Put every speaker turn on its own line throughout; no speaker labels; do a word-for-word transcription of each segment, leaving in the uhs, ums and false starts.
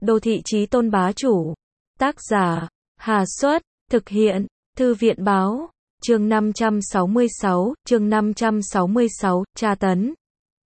Đô thị chí tôn bá chủ. Tác giả, Hà Xuất, thực hiện, Thư viện báo, chương năm trăm sáu mươi sáu, chương năm trăm sáu mươi sáu, tra tấn.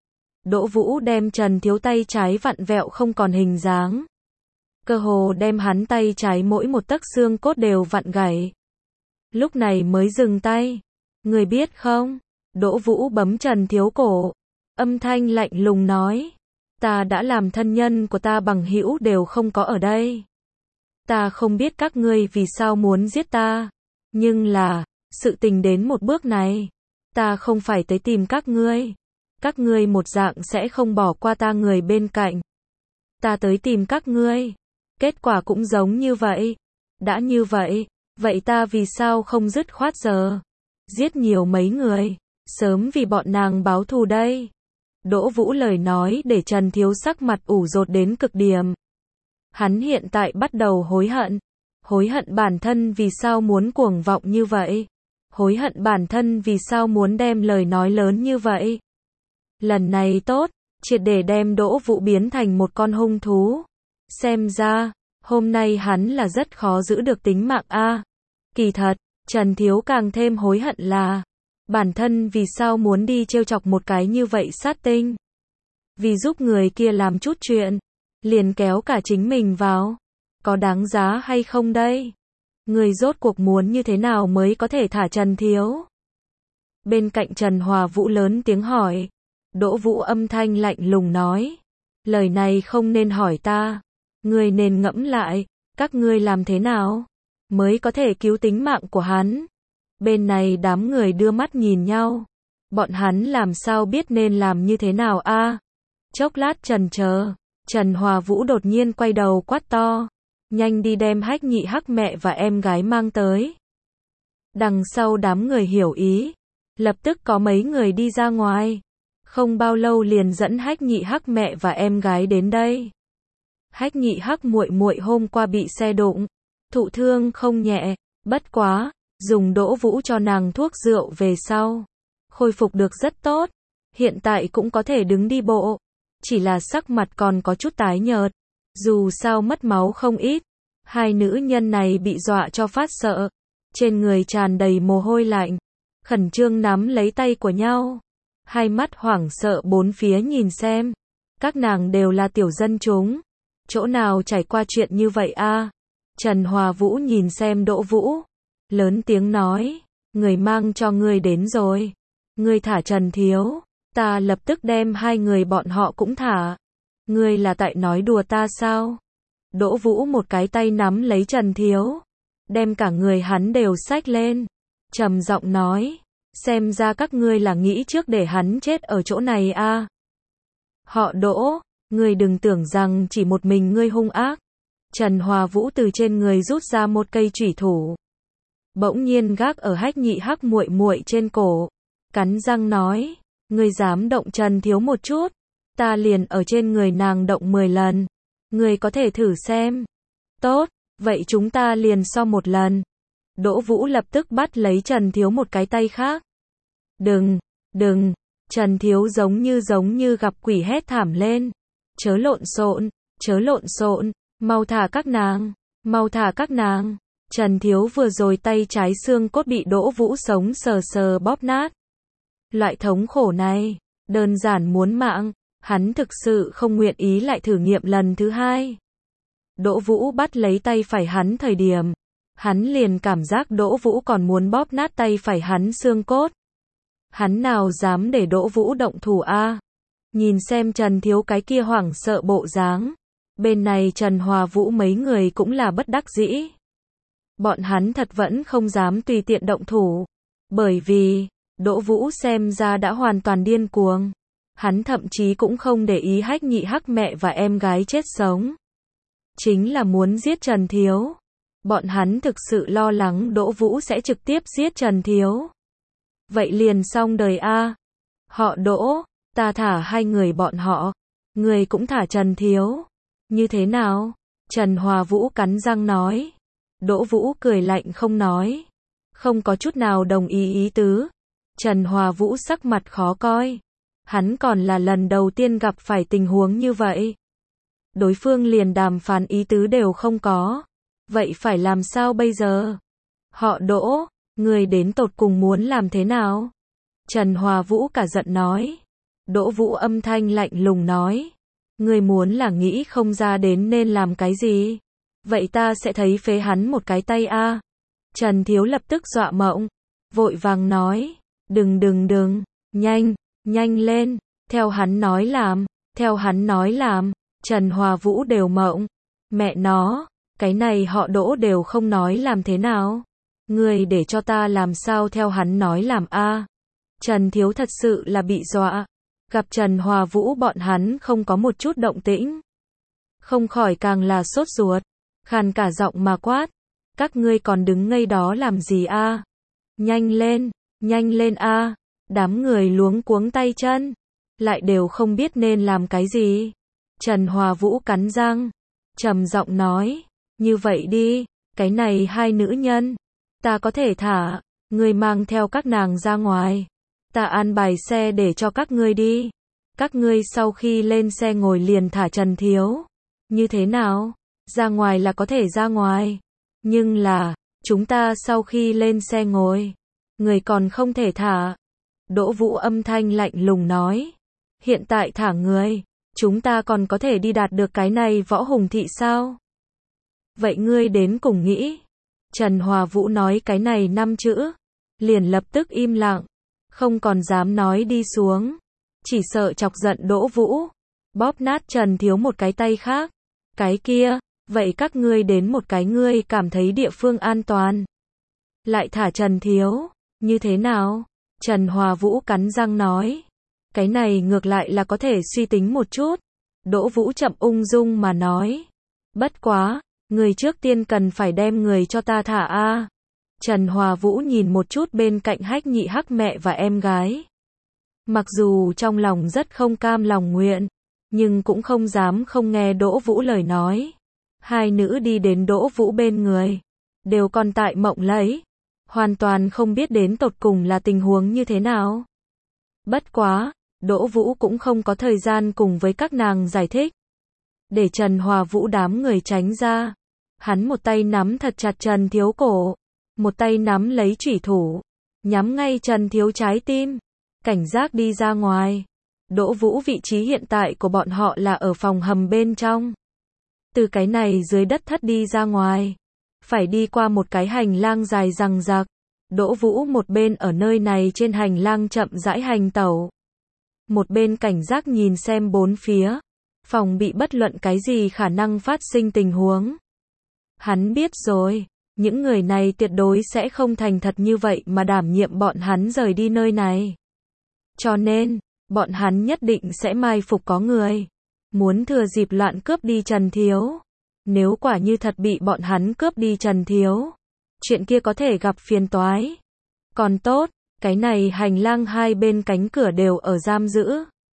Đỗ Vũ đem Trần Thiếu tay trái vặn vẹo không còn hình dáng. Cơ hồ đem hắn tay trái mỗi một tấc xương cốt đều vặn gãy. Lúc này mới dừng tay. Người biết không? Đỗ Vũ bấm Trần Thiếu cổ. Âm thanh lạnh lùng nói. Ta đã làm thân nhân của ta bằng hữu đều không có ở đây. Ta không biết các ngươi vì sao muốn giết ta. Nhưng là, sự tình đến một bước này. Ta không phải tới tìm các ngươi. Các ngươi một dạng sẽ không bỏ qua ta người bên cạnh. Ta tới tìm các ngươi. Kết quả cũng giống như vậy. Đã như vậy, vậy ta vì sao không dứt khoát giờ? Giết nhiều mấy người, sớm vì bọn nàng báo thù đây. Đỗ Vũ lời nói để Trần Thiếu sắc mặt ủ rột đến cực điểm. Hắn hiện tại bắt đầu hối hận. Hối hận bản thân vì sao muốn cuồng vọng như vậy. Hối hận bản thân vì sao muốn đem lời nói lớn như vậy. Lần này tốt, triệt để đem Đỗ Vũ biến thành một con hung thú. Xem ra, hôm nay hắn là rất khó giữ được tính mạng a. Kỳ thật, Trần Thiếu càng thêm hối hận là bản thân vì sao muốn đi trêu chọc một cái như vậy sát tinh. Vì giúp người kia làm chút chuyện, liền kéo cả chính mình vào. Có đáng giá hay không đây? Người rốt cuộc muốn như thế nào mới có thể thả Trần Thiếu? Bên cạnh Trần Hòa Vũ lớn tiếng hỏi. Đỗ Vũ âm thanh lạnh lùng nói. Lời này không nên hỏi ta. Ngươi nên ngẫm lại, các ngươi làm thế nào mới có thể cứu tính mạng của hắn? Bên này đám người đưa mắt nhìn nhau. Bọn hắn làm sao biết nên làm như thế nào a? À? Chốc lát chần chờ, Trần Hòa Vũ đột nhiên quay đầu quát to. Nhanh đi đem Hách Nhị Hắc mẹ và em gái mang tới. Đằng sau đám người hiểu ý. Lập tức có mấy người đi ra ngoài. Không bao lâu liền dẫn Hách Nhị Hắc mẹ và em gái đến đây. Hách Nhị Hắc muội muội hôm qua bị xe đụng, thụ thương không nhẹ, bất quá, dùng Đỗ Vũ cho nàng thuốc rượu về sau, khôi phục được rất tốt, hiện tại cũng có thể đứng đi bộ, chỉ là sắc mặt còn có chút tái nhợt, dù sao mất máu không ít. Hai nữ nhân này bị dọa cho phát sợ, trên người tràn đầy mồ hôi lạnh, khẩn trương nắm lấy tay của nhau, hai mắt hoảng sợ bốn phía nhìn xem, các nàng đều là tiểu dân chúng. Chỗ nào trải qua chuyện như vậy a? À? Trần Hòa Vũ nhìn xem Đỗ Vũ, lớn tiếng nói, người mang cho ngươi đến rồi. Ngươi thả Trần Thiếu, ta lập tức đem hai người bọn họ cũng thả. Ngươi là tại nói đùa ta sao? Đỗ Vũ một cái tay nắm lấy Trần Thiếu, đem cả người hắn đều xách lên, trầm giọng nói, xem ra các ngươi là nghĩ trước để hắn chết ở chỗ này a. À? Họ Đỗ, ngươi đừng tưởng rằng chỉ một mình ngươi hung ác. Trần Hòa Vũ từ trên người rút ra một cây chủy thủ, bỗng nhiên gác ở Hách Nhị Hắc muội muội trên cổ, cắn răng nói, ngươi dám động Trần Thiếu một chút, ta liền ở trên người nàng động mười lần. Ngươi có thể thử xem. Tốt, vậy chúng ta liền so một lần. Đỗ Vũ lập tức bắt lấy Trần Thiếu một cái tay khác. Đừng, đừng. Trần Thiếu giống như giống như gặp quỷ hét thảm lên. Chớ lộn xộn, chớ lộn xộn, mau thả các nàng, mau thả các nàng. Trần Thiếu vừa rồi tay trái xương cốt bị Đỗ Vũ sống sờ sờ bóp nát. Loại thống khổ này, đơn giản muốn mạng, hắn thực sự không nguyện ý lại thử nghiệm lần thứ hai. Đỗ Vũ bắt lấy tay phải hắn thời điểm, hắn liền cảm giác Đỗ Vũ còn muốn bóp nát tay phải hắn xương cốt. Hắn nào dám để Đỗ Vũ động thủ a? À? Nhìn xem Trần Thiếu cái kia hoảng sợ bộ dáng, bên này Trần Hòa Vũ mấy người cũng là bất đắc dĩ. Bọn hắn thật vẫn không dám tùy tiện động thủ, bởi vì Đỗ Vũ xem ra đã hoàn toàn điên cuồng. Hắn thậm chí cũng không để ý Hách Nhị Hắc mẹ và em gái chết sống, chính là muốn giết Trần Thiếu. Bọn hắn thực sự lo lắng Đỗ Vũ sẽ trực tiếp giết Trần Thiếu. Vậy liền xong đời a. À? Họ Đỗ, ta thả hai người bọn họ, người cũng thả Trần Thiếu. Như thế nào? Trần Hòa Vũ cắn răng nói. Đỗ Vũ cười lạnh không nói, không có chút nào đồng ý ý tứ. Trần Hòa Vũ sắc mặt khó coi. Hắn còn là lần đầu tiên gặp phải tình huống như vậy. đối phương liền đàm phán ý tứ đều không có. Vậy phải làm sao bây giờ? Họ Đỗ, người đến tột cùng muốn làm thế nào? Trần Hòa Vũ cả giận nói. Đỗ Vũ âm thanh lạnh lùng nói. Người muốn là nghĩ không ra đến nên làm cái gì? Vậy ta sẽ thấy phế hắn một cái tay a. Trần Thiếu lập tức dọa mộng. Vội vàng nói. Đừng đừng đừng, nhanh, nhanh lên, theo hắn nói làm, theo hắn nói làm. Trần Hòa Vũ đều mộng. Mẹ nó, cái này họ Đỗ đều không nói làm thế nào. Người để cho ta làm sao theo hắn nói làm a? Trần Thiếu thật sự là bị dọa. Gặp Trần Hòa Vũ bọn hắn không có một chút động tĩnh. Không khỏi càng là sốt ruột. Khàn cả giọng mà quát. Các ngươi còn đứng ngây đó làm gì a? Nhanh lên, nhanh lên a. Đám người luống cuống tay chân. Lại đều không biết nên làm cái gì. Trần Hòa Vũ cắn răng. Trầm giọng nói. Như vậy đi, cái này hai nữ nhân. Ta có thể thả. Ngươi mang theo các nàng ra ngoài. Ta an bài xe để cho các ngươi đi. Các ngươi sau khi lên xe ngồi liền thả Trần Thiếu. Như thế nào? Ra ngoài là có thể ra ngoài. Nhưng là, chúng ta sau khi lên xe ngồi, người còn không thể thả. Đỗ Vũ âm thanh lạnh lùng nói. Hiện tại thả người, chúng ta còn có thể đi đạt được cái này Võ Hùng thị sao? Vậy ngươi đến cùng nghĩ. Trần Hòa Vũ nói cái này năm chữ. Liền lập tức im lặng. Không còn dám nói đi xuống. Chỉ sợ chọc giận Đỗ Vũ. Bóp nát Trần Thiếu một cái tay khác. Cái kia, vậy các ngươi đến một cái ngươi cảm thấy địa phương an toàn. Lại thả Trần Thiếu. Như thế nào? Trần Hòa Vũ cắn răng nói. Cái này ngược lại là có thể suy tính một chút. Đỗ Vũ chậm ung dung mà nói. Bất quá, người trước tiên cần phải đem người cho ta thả a. Trần Hòa Vũ nhìn một chút bên cạnh Hách Nhị Hắc mẹ và em gái. Mặc dù trong lòng rất không cam lòng nguyện, nhưng cũng không dám không nghe Đỗ Vũ lời nói. Hai nữ đi đến Đỗ Vũ bên người, đều còn tại mộng lấy, hoàn toàn không biết đến tột cùng là tình huống như thế nào. Bất quá, Đỗ Vũ cũng không có thời gian cùng với các nàng giải thích. Để Trần Hòa Vũ đám người tránh ra. Hắn một tay nắm thật chặt Trần Thiếu cổ, một tay nắm lấy chủy thủ, nhắm ngay Trần Thiếu trái tim, cảnh giác đi ra ngoài. Đỗ Vũ vị trí hiện tại của bọn họ là ở phòng hầm bên trong. Từ cái này dưới đất thất đi ra ngoài, phải đi qua một cái hành lang dài rằng rạc. Đỗ Vũ một bên ở nơi này trên hành lang chậm rãi hành tẩu, một bên cảnh giác nhìn xem bốn phía, phòng bị bất luận cái gì khả năng phát sinh tình huống. Hắn biết rồi, những người này tuyệt đối sẽ không thành thật như vậy mà đảm nhiệm bọn hắn rời đi nơi này. Cho nên, bọn hắn nhất định sẽ mai phục có người, muốn thừa dịp loạn cướp đi Trần Thiếu. Nếu quả như thật bị bọn hắn cướp đi Trần Thiếu, chuyện kia có thể gặp phiền toái. Còn tốt, cái này hành lang hai bên cánh cửa đều ở giam giữ.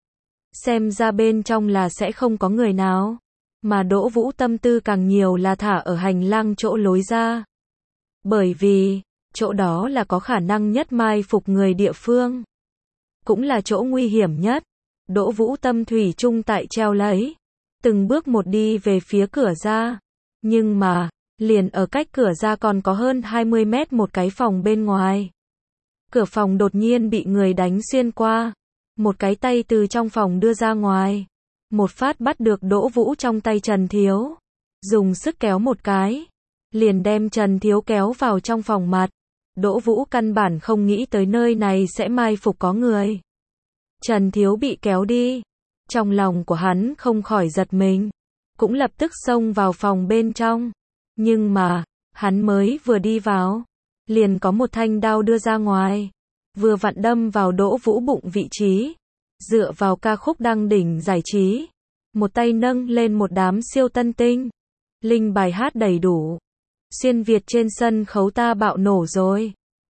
Xem ra bên trong là sẽ không có người nào. Mà Đỗ Vũ tâm tư càng nhiều là thả ở hành lang chỗ lối ra. Bởi vì, chỗ đó là có khả năng nhất mai phục người địa phương. Cũng là chỗ nguy hiểm nhất. Đỗ Vũ tâm thủy chung tại treo lấy. Từng bước một đi về phía cửa ra. Nhưng mà, liền ở cách cửa ra còn có hơn hai mươi mét một cái phòng bên ngoài. Cửa phòng đột nhiên bị người đánh xuyên qua. Một cái tay từ trong phòng đưa ra ngoài. Một phát bắt được Đỗ Vũ trong tay Trần Thiếu. Dùng sức kéo một cái. Liền đem Trần Thiếu kéo vào trong phòng mặt. Đỗ Vũ căn bản không nghĩ tới nơi này sẽ mai phục có người. Trần Thiếu bị kéo đi. Trong lòng của hắn không khỏi giật mình. Cũng lập tức xông vào phòng bên trong. Nhưng mà, hắn mới vừa đi vào. Liền có một thanh đao đưa ra ngoài. Vừa vặn đâm vào Đỗ Vũ bụng vị trí. Dựa vào ca khúc đăng đỉnh giải trí. Một tay nâng lên một đám siêu tân tinh. Linh bài hát đầy đủ. Xuyên Việt trên sân khấu ta bạo nổ rồi.